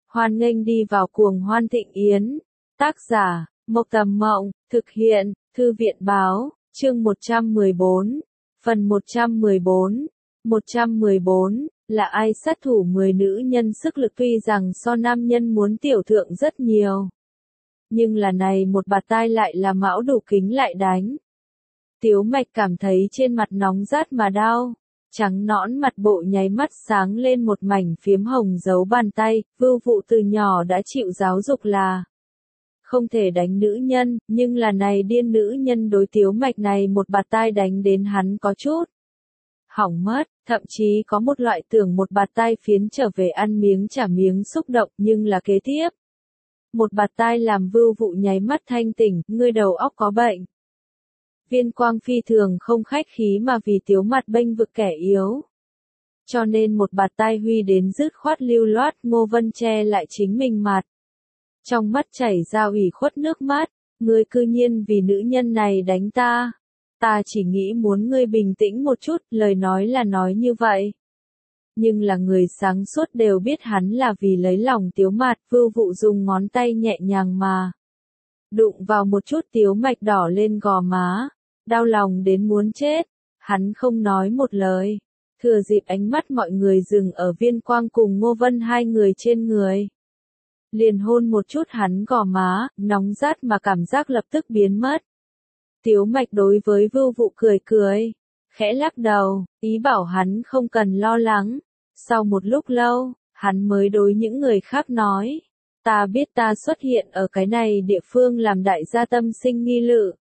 Hoan nghênh đi vào cuồng hoan thịnh yến. Tác giả, Mộc Tầm Mộng, thực hiện, Thư viện Báo, chương 114, phần 114. 114, là ai sát thủ 10 nữ nhân sức lực tuy rằng so nam nhân muốn tiểu thượng rất nhiều. Nhưng là này một bạt tai lại là mão đủ kính lại đánh. Tiếu Mạch cảm thấy trên mặt nóng rát mà đau. Trắng nõn mặt bộ nháy mắt sáng lên một mảnh phiếm hồng dấu bàn tay, Vưu Vụ từ nhỏ đã chịu giáo dục là không thể đánh nữ nhân, nhưng là này điên nữ nhân đối Tiếu Mạch này một bạt tai đánh đến hắn có chút hỏng mất, thậm chí có một loại tưởng một bạt tai phiến trở về ăn miếng trả miếng xúc động, nhưng là kế tiếp. Một bạt tai làm Vưu Vụ nháy mắt thanh tỉnh, ngươi đầu óc có bệnh. Viên Quang phi thường không khách khí mà vì Tiếu mặt bênh vực kẻ yếu. Cho nên một bạt tai huy đến dứt khoát lưu loát, Ngô Vân che lại chính mình mặt. Trong mắt chảy ra ủy khuất nước mắt, ngươi cư nhiên vì nữ nhân này đánh ta. Ta chỉ nghĩ muốn ngươi bình tĩnh một chút, lời nói là nói như vậy. Nhưng là người sáng suốt đều biết hắn là vì lấy lòng Tiếu mặt, Vưu Vụ dùng ngón tay nhẹ nhàng mà đụng vào một chút Tiếu Mạch đỏ lên gò má. Đau lòng đến muốn chết, hắn không nói một lời, thừa dịp ánh mắt mọi người dừng ở Viên Quang cùng Ngô Vân hai người trên người. Liền hôn một chút hắn gò má, nóng rát mà cảm giác lập tức biến mất. Tiếu Mạch đối với Vưu Vụ cười cười, khẽ lắc đầu, ý bảo hắn không cần lo lắng. Sau một lúc lâu, hắn mới đối những người khác nói, ta biết ta xuất hiện ở cái này địa phương làm đại gia tâm sinh nghi lự.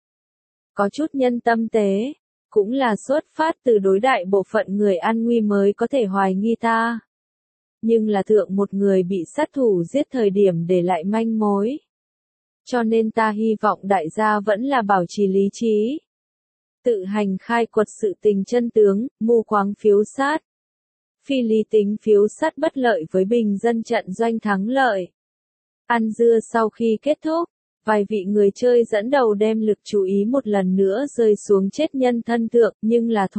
Có chút nhân tâm tế, cũng là xuất phát từ đối đại bộ phận người an nguy mới có thể hoài nghi ta. Nhưng là thượng một người bị sát thủ giết thời điểm để lại manh mối. Cho nên ta hy vọng đại gia vẫn là bảo trì lý trí. Tự hành khai quật sự tình chân tướng, mù quáng phiếu sát. Phi lý tính phiếu sát bất lợi với bình dân trận doanh thắng lợi. Ăn dưa sau khi kết thúc. Vài vị người chơi dẫn đầu đem lực chú ý một lần nữa rơi xuống chết nhân thân thượng, nhưng là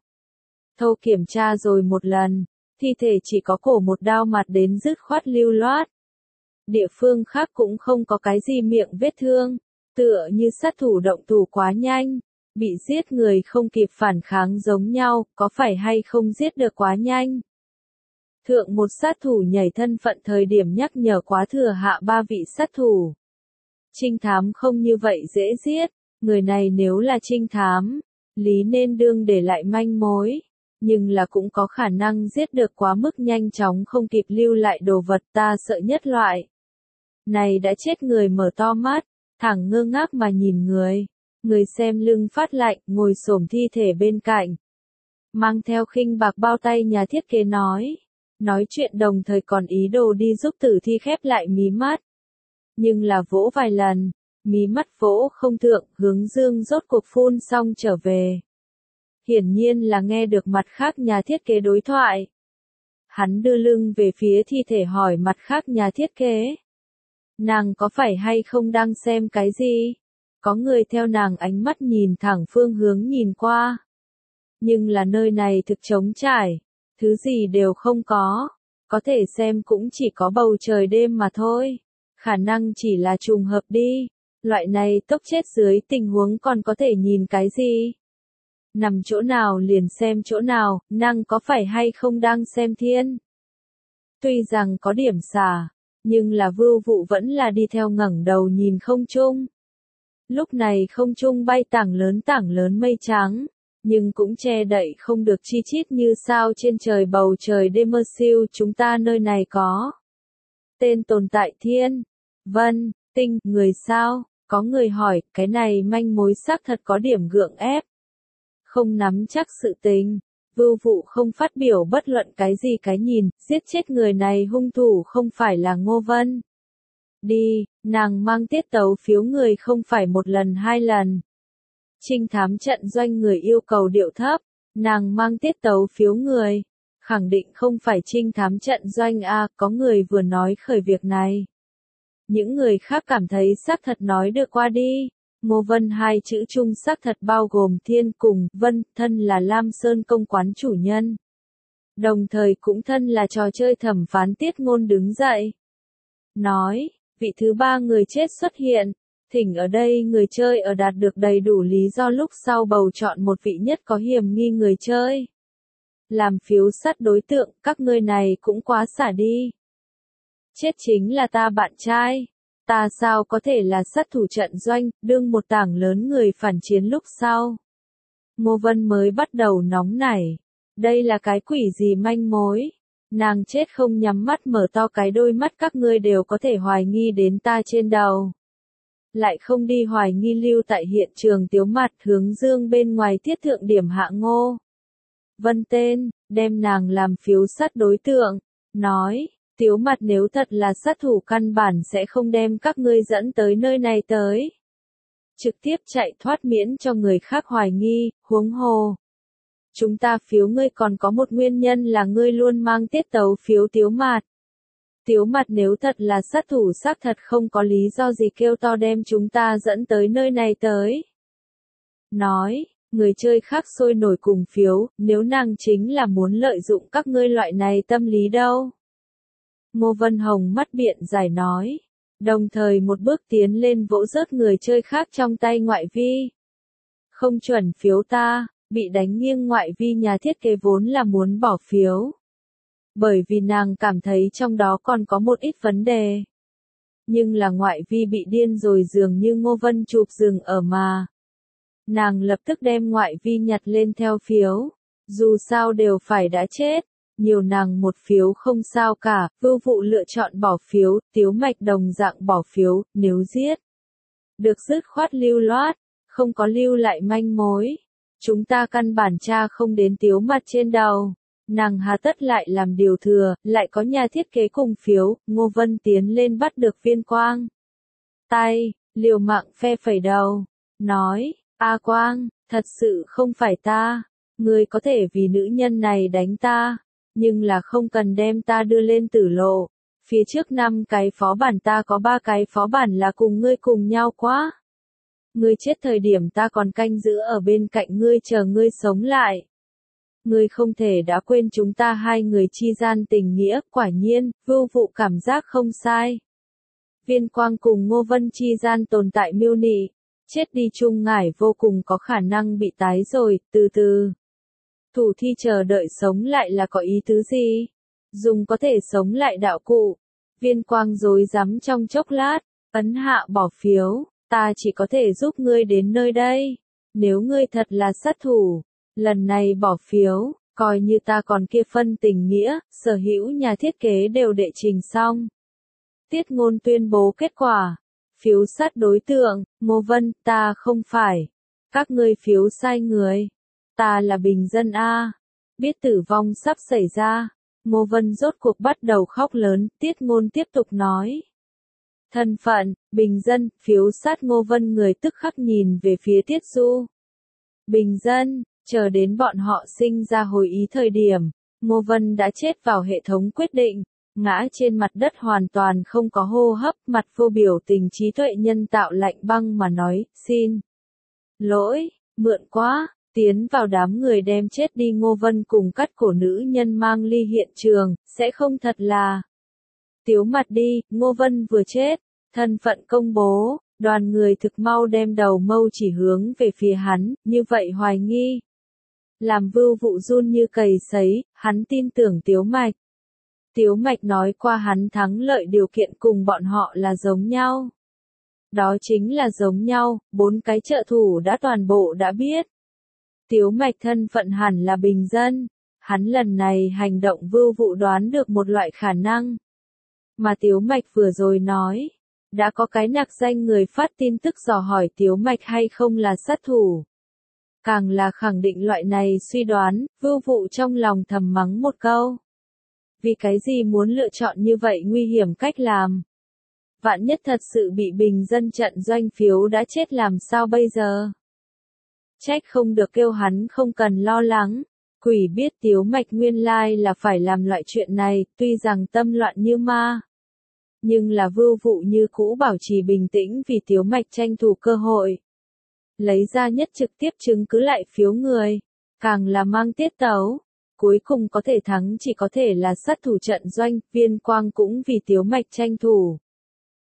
thô kiểm tra rồi một lần, thi thể chỉ có cổ một đao mặt đến dứt khoát lưu loát. Địa phương khác cũng không có cái gì miệng vết thương, tựa như sát thủ động thủ quá nhanh, bị giết người không kịp phản kháng giống nhau, có phải hay không giết được quá nhanh. Thượng một sát thủ nhảy thân phận thời điểm nhắc nhở quá thừa hạ ba vị sát thủ. Trinh thám không như vậy dễ giết, người này nếu là trinh thám, lý nên đương để lại manh mối, nhưng là cũng có khả năng giết được quá mức nhanh chóng không kịp lưu lại đồ vật, ta sợ nhất loại. Này đã chết người mở to mắt, thẳng ngơ ngác mà nhìn người xem lưng phát lạnh, ngồi xổm thi thể bên cạnh. Mang theo khinh bạc bao tay nhà thiết kế nói chuyện đồng thời còn ý đồ đi giúp tử thi khép lại mí mắt. Nhưng là vỗ vài lần, mí mắt vỗ không thượng, Hướng Dương rốt cuộc phun xong trở về. Hiển nhiên là nghe được mặt khác nhà thiết kế đối thoại. Hắn đưa lưng về phía thi thể hỏi mặt khác nhà thiết kế. Nàng có phải hay không đang xem cái gì? Có người theo nàng ánh mắt nhìn thẳng phương hướng nhìn qua. Nhưng là nơi này thực trống trải, thứ gì đều không có thể xem cũng chỉ có bầu trời đêm mà thôi. Khả năng chỉ là trùng hợp đi, loại này tốc chết dưới tình huống còn có thể nhìn cái gì? Nằm chỗ nào liền xem chỗ nào, năng có phải hay không đang xem thiên? Tuy rằng có điểm xả, nhưng là Vưu Vụ vẫn là đi theo ngẩng đầu nhìn không trung. Lúc này không trung bay tảng lớn mây trắng, nhưng cũng che đậy không được chi chít như sao trên trời bầu trời đêm mơ siêu chúng ta nơi này có. Tên tồn tại thiên. Vân, tinh, người sao? Có người hỏi, cái này manh mối xác thật có điểm gượng ép. Không nắm chắc sự tình, Vưu Vụ không phát biểu bất luận cái gì cái nhìn, giết chết người này hung thủ không phải là Ngô Vân. Đi, nàng mang tiết tấu phiếu người không phải một lần hai lần. Trinh thám trận doanh người yêu cầu điệu thấp, nàng mang tiết tấu phiếu người. Khẳng định không phải trinh thám trận doanh a, có người vừa nói khởi việc này. Những người khác cảm thấy xác thật nói được qua đi. Ngô Vân hai chữ chung xác thật bao gồm thiên cùng Vân, thân là Lam Sơn công quán chủ nhân. Đồng thời cũng thân là trò chơi thẩm phán Tiết Ngôn đứng dậy. nói, vị thứ ba người chết xuất hiện, thỉnh ở đây người chơi ở đạt được đầy đủ lý do lúc sau bầu chọn một vị nhất có hiểm nghi người chơi. Làm phiếu sát đối tượng, các ngươi này cũng quá xả đi. Chết chính là ta bạn trai. Ta sao có thể là sát thủ trận doanh, đương một tảng lớn người phản chiến lúc sau. Ngô Vân mới bắt đầu nóng nảy. Đây là cái quỷ gì manh mối? Nàng chết không nhắm mắt mở to cái đôi mắt các ngươi đều có thể hoài nghi đến ta trên đầu. Lại không đi hoài nghi lưu tại hiện trường Tiếu Mặt hướng dương bên ngoài tiết thượng điểm hạ Ngô Vân tên, đem nàng làm phiếu sát đối tượng, nói, Tiếu Mặt nếu thật là sát thủ căn bản sẽ không đem các ngươi dẫn tới nơi này tới. Trực tiếp chạy thoát miễn cho người khác hoài nghi, huống hồ. Chúng ta phiếu ngươi còn có một nguyên nhân là ngươi luôn mang tiết tấu phiếu Tiếu Mặt. Tiếu Mặt nếu thật là sát thủ xác thật không có lý do gì kêu to đem chúng ta dẫn tới nơi này tới. Nói, người chơi khác sôi nổi cùng phiếu, nếu nàng chính là muốn lợi dụng các ngươi loại này tâm lý đâu. Ngô Vân Hồng mắt biện giải nói, đồng thời một bước tiến lên vỗ rớt người chơi khác trong tay ngoại vi. Không chuẩn phiếu ta, bị đánh nghiêng ngoại vi nhà thiết kế vốn là muốn bỏ phiếu. Bởi vì nàng cảm thấy trong đó còn có một ít vấn đề. Nhưng là ngoại vi bị điên rồi dường như Ngô Vân chụp dừng ở mà. Nàng lập tức đem ngoại vi nhặt lên theo phiếu. Dù sao đều phải đã chết. Nhiều nàng một phiếu không sao cả, Vưu Vụ lựa chọn bỏ phiếu, Tiếu Mạch đồng dạng bỏ phiếu, nếu giết. Được dứt khoát lưu loát, không có lưu lại manh mối. Chúng ta căn bản tra không đến Tiếu Mặt trên đầu. Nàng hà tất lại làm điều thừa, lại có nhà thiết kế cùng phiếu, Ngô Vân tiến lên bắt được Viên Quang. Tay, liều mạng phe phẩy đầu, nói, A Quang, thật sự không phải ta, ngươi có thể vì nữ nhân này đánh ta, nhưng là không cần đem ta đưa lên tử lộ. Phía trước 5 cái phó bản ta có 3 cái phó bản là cùng ngươi cùng nhau quá. Ngươi chết thời điểm ta còn canh giữ ở bên cạnh ngươi chờ ngươi sống lại. Ngươi không thể đã quên chúng ta hai người chi gian tình nghĩa, quả nhiên, Vưu Vụ cảm giác không sai. Viên Quang cùng Ngô Vân chi gian tồn tại miêu nị, chết đi chung ngải vô cùng có khả năng bị tái rồi, từ từ. Thủ thi chờ đợi sống lại là có ý tứ gì? Dùng có thể sống lại đạo cụ. Viên Quang rối rắm trong chốc lát, ấn hạ bỏ phiếu, ta chỉ có thể giúp ngươi đến nơi đây. Nếu ngươi thật là sát thủ, lần này bỏ phiếu, coi như ta còn kia phân tình nghĩa, sở hữu nhà thiết kế đều đệ trình xong. Tiết Ngôn tuyên bố kết quả. Phiếu sát đối tượng, Ngô Vân, ta không phải. Các ngươi phiếu sai người. Ta là bình dân A. Biết tử vong sắp xảy ra. Ngô Vân rốt cuộc bắt đầu khóc lớn, Tiết Ngôn tiếp tục nói. Thân phận, bình dân, phiếu sát Ngô Vân người tức khắc nhìn về phía Tiết Du. Bình dân, chờ đến bọn họ sinh ra hồi ý thời điểm, Ngô Vân đã chết vào hệ thống quyết định, ngã trên mặt đất hoàn toàn không có hô hấp, mặt vô biểu tình trí tuệ nhân tạo lạnh băng mà nói, xin lỗi, mượn quá. Tiến vào đám người đem chết đi Ngô Vân cùng cắt cổ nữ nhân mang ly hiện trường, sẽ không thật là. Tiếu Mặt đi, Ngô Vân vừa chết, thân phận công bố, đoàn người thực mau đem đầu mâu chỉ hướng về phía hắn, như vậy hoài nghi. Làm Vưu Vụ run như cầy sấy, hắn tin tưởng Tiếu Mạch. Tiếu Mạch nói qua hắn thắng lợi điều kiện cùng bọn họ là giống nhau. Đó chính là giống nhau, 4 cái trợ thủ đã toàn bộ đã biết. Tiếu Mạch thân phận hẳn là bình dân, hắn lần này hành động Vưu Vụ đoán được một loại khả năng. Mà Tiếu Mạch vừa rồi nói, đã có cái nặc danh người phát tin tức dò hỏi Tiếu Mạch hay không là sát thủ. Càng là khẳng định loại này suy đoán, Vưu Vụ trong lòng thầm mắng một câu. Vì cái gì muốn lựa chọn như vậy nguy hiểm cách làm? Vạn nhất thật sự bị bình dân trận doanh phiếu đã chết làm sao bây giờ? Trách không được kêu hắn không cần lo lắng. Quỷ biết Tiếu Mạch nguyên lai là phải làm loại chuyện này, tuy rằng tâm loạn như ma. Nhưng là Vưu Vụ như cũ bảo trì bình tĩnh vì Tiếu Mạch tranh thủ cơ hội. Lấy ra nhất trực tiếp chứng cứ lại phiếu người. Càng là mang tiết tấu. Cuối cùng có thể thắng chỉ có thể là sát thủ trận doanh, Viên Quang cũng vì Tiếu Mạch tranh thủ.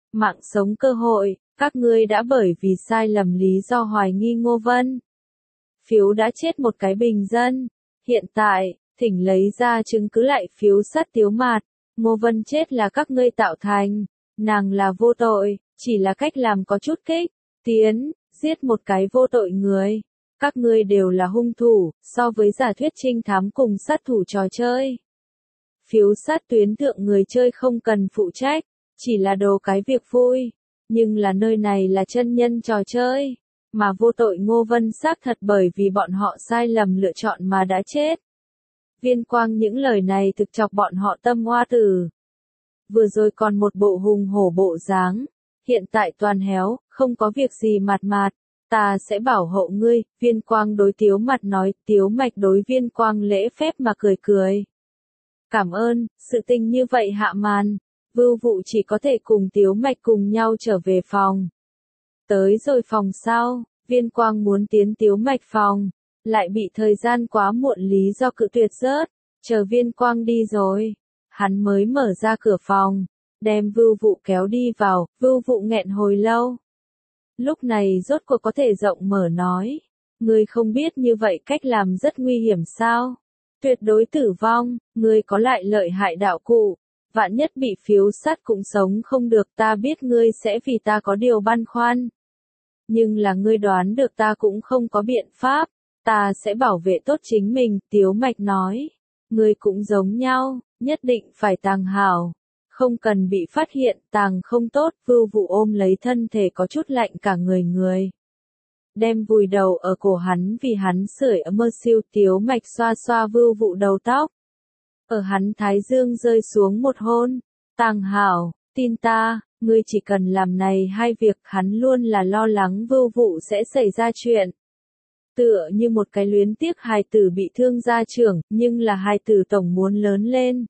mạng sống cơ hội, các ngươi đã bởi vì sai lầm lý do hoài nghi Ngô Vân. Phiếu đã chết một cái bình dân. Hiện tại, thỉnh lấy ra chứng cứ lại phiếu sát Tiếu Mạt. Ngô Vân chết là các ngươi tạo thành. Nàng là vô tội, chỉ là cách làm có chút kích. Tiến, giết một cái vô tội người. Các ngươi đều là hung thủ, so với giả thuyết trinh thám cùng sát thủ trò chơi. Phiếu sát tuyến thượng người chơi không cần phụ trách, chỉ là đồ cái việc vui. Nhưng là nơi này là chân nhân trò chơi, mà vô tội Ngô Vân xác thật bởi vì bọn họ sai lầm lựa chọn mà đã chết. Viên Quang những lời này thực chọc bọn họ tâm hoa tử. Vừa rồi còn một bộ hùng hổ bộ dáng, hiện tại toàn héo, không có việc gì mạt mạt, ta sẽ bảo hộ ngươi. Viên Quang đối Tiếu Mạt nói, Tiếu Mạch đối Viên Quang lễ phép mà cười cười. Cảm ơn, sự tình như vậy hạ màn. Vưu Vụ chỉ có thể cùng Tiếu Mạch cùng nhau trở về phòng. Tới rồi phòng sau, Viên Quang muốn tiến Tiếu Mạch phòng, lại bị thời gian quá muộn lý do cự tuyệt rớt. Chờ Viên Quang đi rồi, hắn mới mở ra cửa phòng, đem Vưu Vụ kéo đi vào. Vưu Vụ nghẹn hồi lâu. Lúc này rốt cuộc có thể rộng mở nói, ngươi không biết như vậy cách làm rất nguy hiểm sao? Tuyệt đối tử vong, ngươi có lại lợi hại đạo cụ. Vạn nhất bị phiếu sát cũng sống không được, ta biết ngươi sẽ vì ta có điều băn khoăn. Nhưng là ngươi đoán được ta cũng không có biện pháp, ta sẽ bảo vệ tốt chính mình. Tiếu Mạch nói, ngươi cũng giống nhau, nhất định phải tàng hảo. Không cần bị phát hiện, tàng không tốt. Vưu Vụ ôm lấy thân thể có chút lạnh cả người. Đem vùi đầu ở cổ hắn vì hắn sưởi ấm mơ siêu. Tiếu Mạch xoa xoa Vưu Vụ đầu tóc. Ở hắn thái dương rơi xuống một hôn. Tàng hảo, tin ta, ngươi chỉ cần làm này hai việc. Hắn luôn là lo lắng Vưu Vụ sẽ xảy ra chuyện. Tựa như một cái luyến tiếc hài tử bị thương gia trưởng, nhưng là hài tử tổng muốn lớn lên.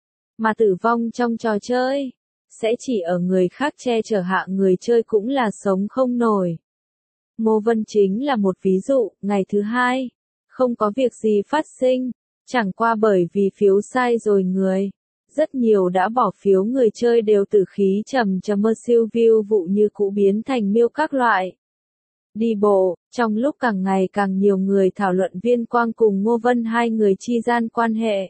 Mà tử vong trong trò chơi, sẽ chỉ ở người khác che chở hạ người chơi cũng là sống không nổi. Ngô Vân chính là một ví dụ. Ngày thứ hai, không có việc gì phát sinh, chẳng qua bởi vì phiếu sai rồi người. Rất nhiều đã bỏ phiếu người chơi đều tử khí trầm trầm mơ siêu. View vụ như cũ biến thành miêu các loại. Đi bộ, trong lúc càng ngày càng nhiều người thảo luận Viên Quang cùng Ngô Vân hai người chi gian quan hệ.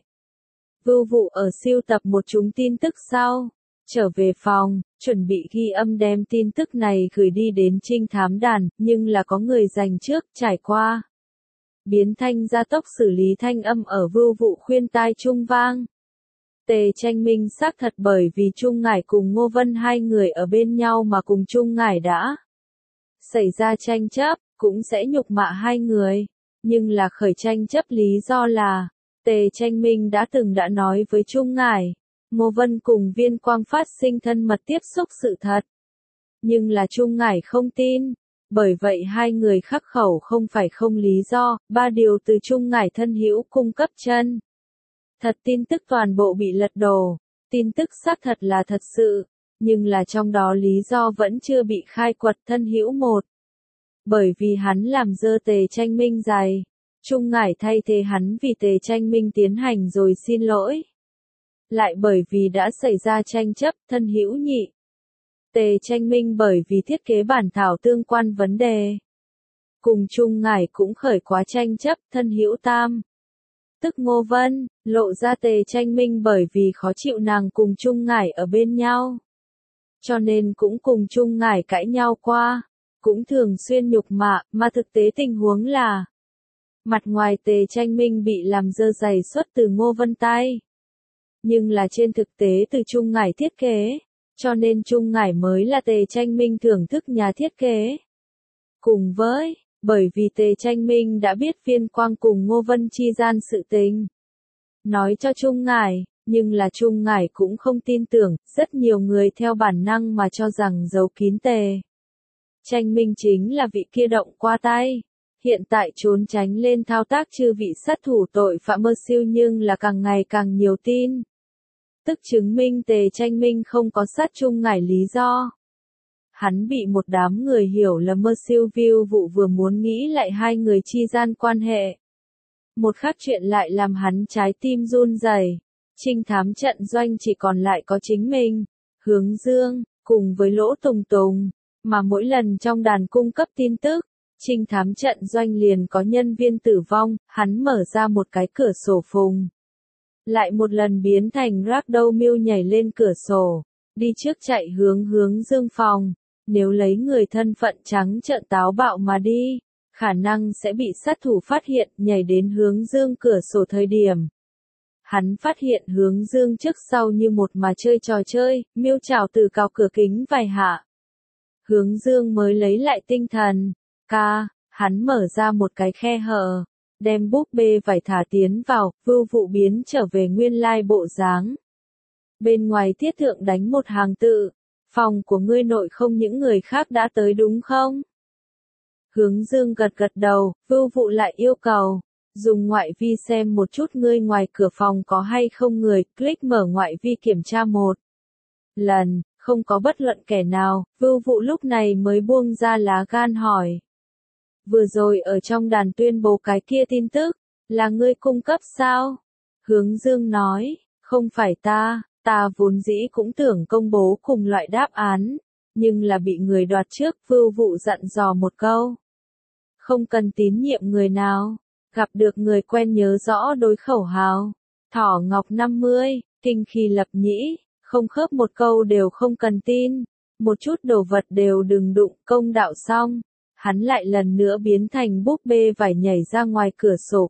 Vưu Vụ ở siêu tập một chúng tin tức sau, trở về phòng, chuẩn bị ghi âm đem tin tức này gửi đi đến trinh thám đàn, nhưng là có người dành trước, trải qua. Biến thanh gia tốc xử lý thanh âm ở Vưu Vụ khuyên tai trung vang. Tề Tranh Minh xác thật bởi vì Trung Ngải cùng Ngô Vân hai người ở bên nhau mà cùng Trung Ngải đã xảy ra tranh chấp, cũng sẽ nhục mạ hai người. Nhưng là khởi tranh chấp lý do là, Tề Tranh Minh đã nói với Trung Ngải, Ngô Vân cùng Viên Quang phát sinh thân mật tiếp xúc sự thật. Nhưng là Trung Ngải không tin, bởi vậy hai người khắc khẩu không phải không lý do. 3 điều từ Trung Ngải thân hữu cung cấp chân thật tin tức toàn bộ bị lật đổ. Tin tức xác thật là thật sự, nhưng là trong đó lý do vẫn chưa bị khai quật. Thân hữu một, bởi vì hắn làm dơ Tề Tranh Minh giày. Trung Ngải thay thế hắn vì Tề Tranh Minh tiến hành rồi xin lỗi. Lại bởi vì đã xảy ra tranh chấp. Thân hữu nhị, Tề Tranh Minh bởi vì thiết kế bản thảo tương quan vấn đề, cùng Trung Ngải cũng khởi quá tranh chấp. Thân hữu tam, tức Ngô Vân, lộ ra Tề Tranh Minh bởi vì khó chịu nàng cùng Trung Ngải ở bên nhau, cho nên cũng cùng Trung Ngải cãi nhau qua, cũng thường xuyên nhục mạ. Mà thực tế tình huống là, mặt ngoài Tề Tranh Minh bị làm dơ giày xuất từ Ngô Vân tay, nhưng là trên thực tế từ Trung Ngải thiết kế, cho nên Trung Ngải mới là Tề Tranh Minh thưởng thức nhà thiết kế. Cùng với, bởi vì Tề Tranh Minh đã biết Viên Quang cùng Ngô Vân chi gian sự tình, nói cho Trung Ngải, nhưng là Trung Ngải cũng không tin tưởng. Rất nhiều người theo bản năng mà cho rằng giấu kín Tề Tranh Minh chính là vị kia động qua tay, hiện tại trốn tránh lên thao tác chư vị sát thủ tội phạm mơ siêu, nhưng là càng ngày càng nhiều tin tức chứng minh Tề Tranh Minh không có sát Trung Ngải lý do. Hắn bị một đám người hiểu lầm. Mơ siêu View vụ vừa muốn nghĩ lại hai người chi gian quan hệ, một khác chuyện lại làm hắn trái tim run rẩy. Trinh thám trận doanh chỉ còn lại có chính mình, Hướng Dương, cùng với Lỗ Tùng Tùng, mà mỗi lần trong đàn cung cấp tin tức, trinh thám trận doanh liền có nhân viên tử vong, hắn mở ra một cái cửa sổ phùng. Lại một lần biến thành Ragdoll nhảy lên cửa sổ, đi trước chạy hướng Dương phòng. Nếu lấy người thân phận trắng trợn táo bạo mà đi, khả năng sẽ bị sát thủ phát hiện, nhảy đến hướng Dương cửa sổ thời điểm. Hắn phát hiện hướng Dương trước sau như một mà chơi trò chơi, miêu chảo từ cào cửa kính vài hạ. Hướng Dương mới lấy lại tinh thần, hắn mở ra một cái khe hở, đem búp bê vải thả tiến vào, Vưu Vụ biến trở về nguyên lai bộ dáng. Bên ngoài tiết thượng đánh một hàng tự, phòng của ngươi nội không những người khác đã tới đúng không? Hướng Dương gật gật đầu, Vưu Vụ lại yêu cầu, dùng ngoại vi xem một chút ngươi ngoài cửa phòng có hay không người, click mở ngoại vi kiểm tra một lần, không có bất luận kẻ nào, Vưu Vụ lúc này mới buông ra lá gan hỏi. Vừa rồi ở trong đàn tuyên bố cái kia tin tức, là ngươi cung cấp sao? Hướng Dương nói, không phải ta vốn dĩ cũng tưởng công bố cùng loại đáp án, nhưng là bị người đoạt trước, Vưu Vụ dặn dò một câu. Không cần tín nhiệm người nào, gặp được người quen nhớ rõ đối khẩu hào. Thỏ Ngọc 50, kinh khi lập nhĩ, không khớp một câu đều không cần tin, một chút đồ vật đều đừng đụng, công đạo xong. Hắn lại lần nữa biến thành búp bê vải nhảy ra ngoài cửa sổ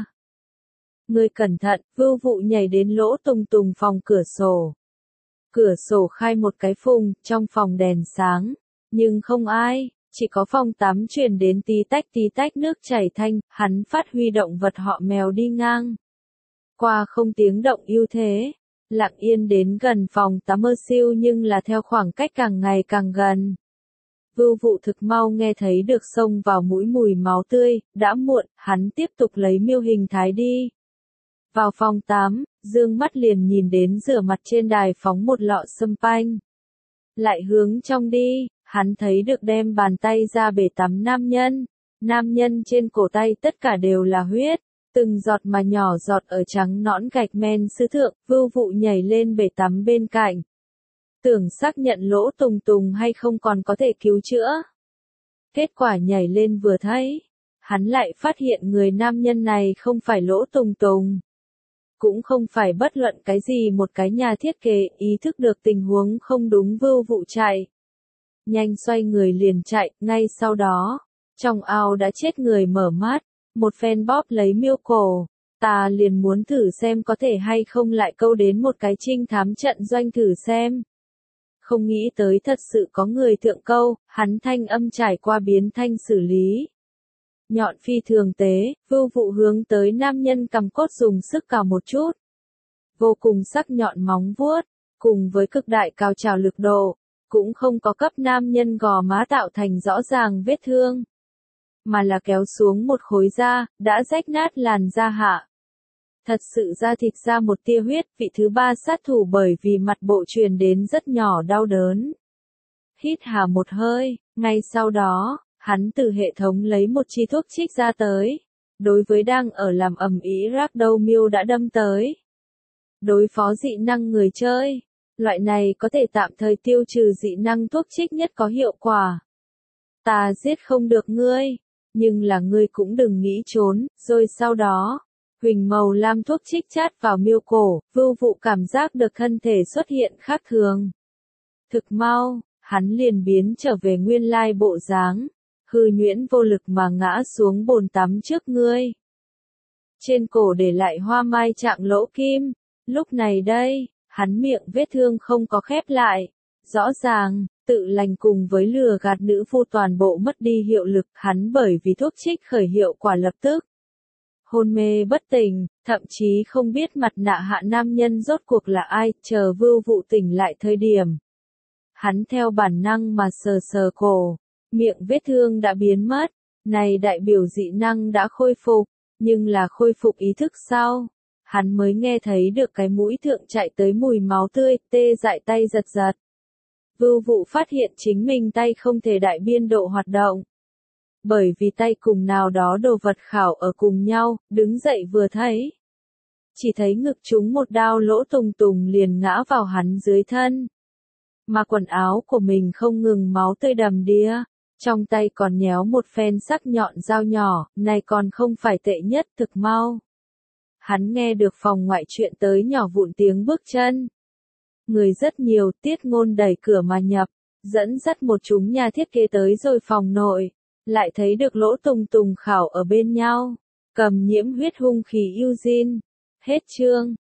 Ngươi cẩn thận, Vưu Vụ nhảy đến Lỗ Tùng Tùng phòng cửa sổ. Cửa sổ khai một cái phùng, trong phòng đèn sáng, nhưng không ai, chỉ có phòng tắm truyền đến tí tách nước chảy thanh, hắn phát huy động vật họ mèo đi ngang. Qua không tiếng động ưu thế, lặng yên đến gần phòng tắm siêu nhưng là theo khoảng cách càng ngày càng gần. Vưu Vụ thực mau nghe thấy được xông vào mũi mùi máu tươi, đã muộn, hắn tiếp tục lấy miêu hình thái đi. Vào phòng tắm, Dương mắt liền nhìn đến rửa mặt trên đài phóng một lọ sâm panh. Lại hướng trong đi, hắn thấy được đem bàn tay ra bể tắm nam nhân trên cổ tay tất cả đều là huyết, từng giọt mà nhỏ giọt ở trắng nõn gạch men sứ thượng, Vưu Vụ nhảy lên bể tắm bên cạnh. Tưởng xác nhận Lỗ Tùng Tùng hay không còn có thể cứu chữa. Kết quả nhảy lên vừa thấy, hắn lại phát hiện người nam nhân này không phải Lỗ Tùng Tùng. Cũng không phải bất luận cái gì một cái nhà thiết kế, ý thức được tình huống không đúng Vưu Vụ chạy. Nhanh xoay người liền chạy, ngay sau đó, trong ao đã chết người mở mắt, một phen bóp lấy miêu cổ, ta liền muốn thử xem có thể hay không lại câu đến một cái trinh thám trận doanh thử xem. Không nghĩ tới thật sự có người thượng câu, hắn thanh âm trải qua biến thanh xử lý. Nhọn phi thường tế, Vưu Vụ hướng tới nam nhân cầm cốt dùng sức cào một chút. Vô cùng sắc nhọn móng vuốt, cùng với cực đại cao trào lực độ, cũng không có cấp nam nhân gò má tạo thành rõ ràng vết thương, mà là kéo xuống một khối da, đã rách nát làn da hạ. Thật sự da thịt ra một tia huyết, vị thứ ba sát thủ bởi vì mặt bộ truyền đến rất nhỏ đau đớn. Hít hà một hơi, ngay sau đó, hắn từ hệ thống lấy một chi thuốc trích ra tới. Đối với đang ở làm ầm ĩ Ragdoll đã đâm tới. Đối phó dị năng người chơi, loại này có thể tạm thời tiêu trừ dị năng thuốc trích nhất có hiệu quả. Ta giết không được ngươi, nhưng là ngươi cũng đừng nghĩ trốn, rồi sau đó, huỳnh màu lam thuốc trích chát vào miêu cổ, Vưu Vụ cảm giác được thân thể xuất hiện khác thường. Thực mau, hắn liền biến trở về nguyên lai bộ dáng, hư nhuyễn vô lực mà ngã xuống bồn tắm trước ngươi. Trên cổ để lại hoa mai trạng lỗ kim, lúc này đây, hắn miệng vết thương không có khép lại, rõ ràng, tự lành cùng với lừa gạt nữ phu toàn bộ mất đi hiệu lực, hắn bởi vì thuốc trích khởi hiệu quả lập tức. Hôn mê bất tỉnh, thậm chí không biết mặt nạ hạ nam nhân rốt cuộc là ai, chờ Vưu Vụ tỉnh lại thời điểm. Hắn theo bản năng mà sờ sờ cổ, miệng vết thương đã biến mất, này đại biểu dị năng đã khôi phục, nhưng là khôi phục ý thức sau. Hắn mới nghe thấy được cái mũi thượng chạy tới mùi máu tươi, tê dại tay giật giật. Vưu Vụ phát hiện chính mình tay không thể đại biên độ hoạt động. Bởi vì tay cùng nào đó đồ vật khảo ở cùng nhau, đứng dậy vừa thấy. Chỉ thấy ngực chúng một đao Lỗ Tùng Tùng liền ngã vào hắn dưới thân. mà quần áo của mình không ngừng máu tươi đầm đìa, trong tay còn nhéo một phen sắc nhọn dao nhỏ, này còn không phải tệ nhất, thực mau. Hắn nghe được phòng ngoại chuyện tới nhỏ vụn tiếng bước chân. Người rất nhiều, Tiết Ngôn đẩy cửa mà nhập, dẫn dắt một chúng nhà thiết kế tới rồi phòng nội, lại thấy được Lỗ Tùng Tùng Khảo ở bên nhau, cầm nhiễm huyết hung khí Eugene. Hết chương.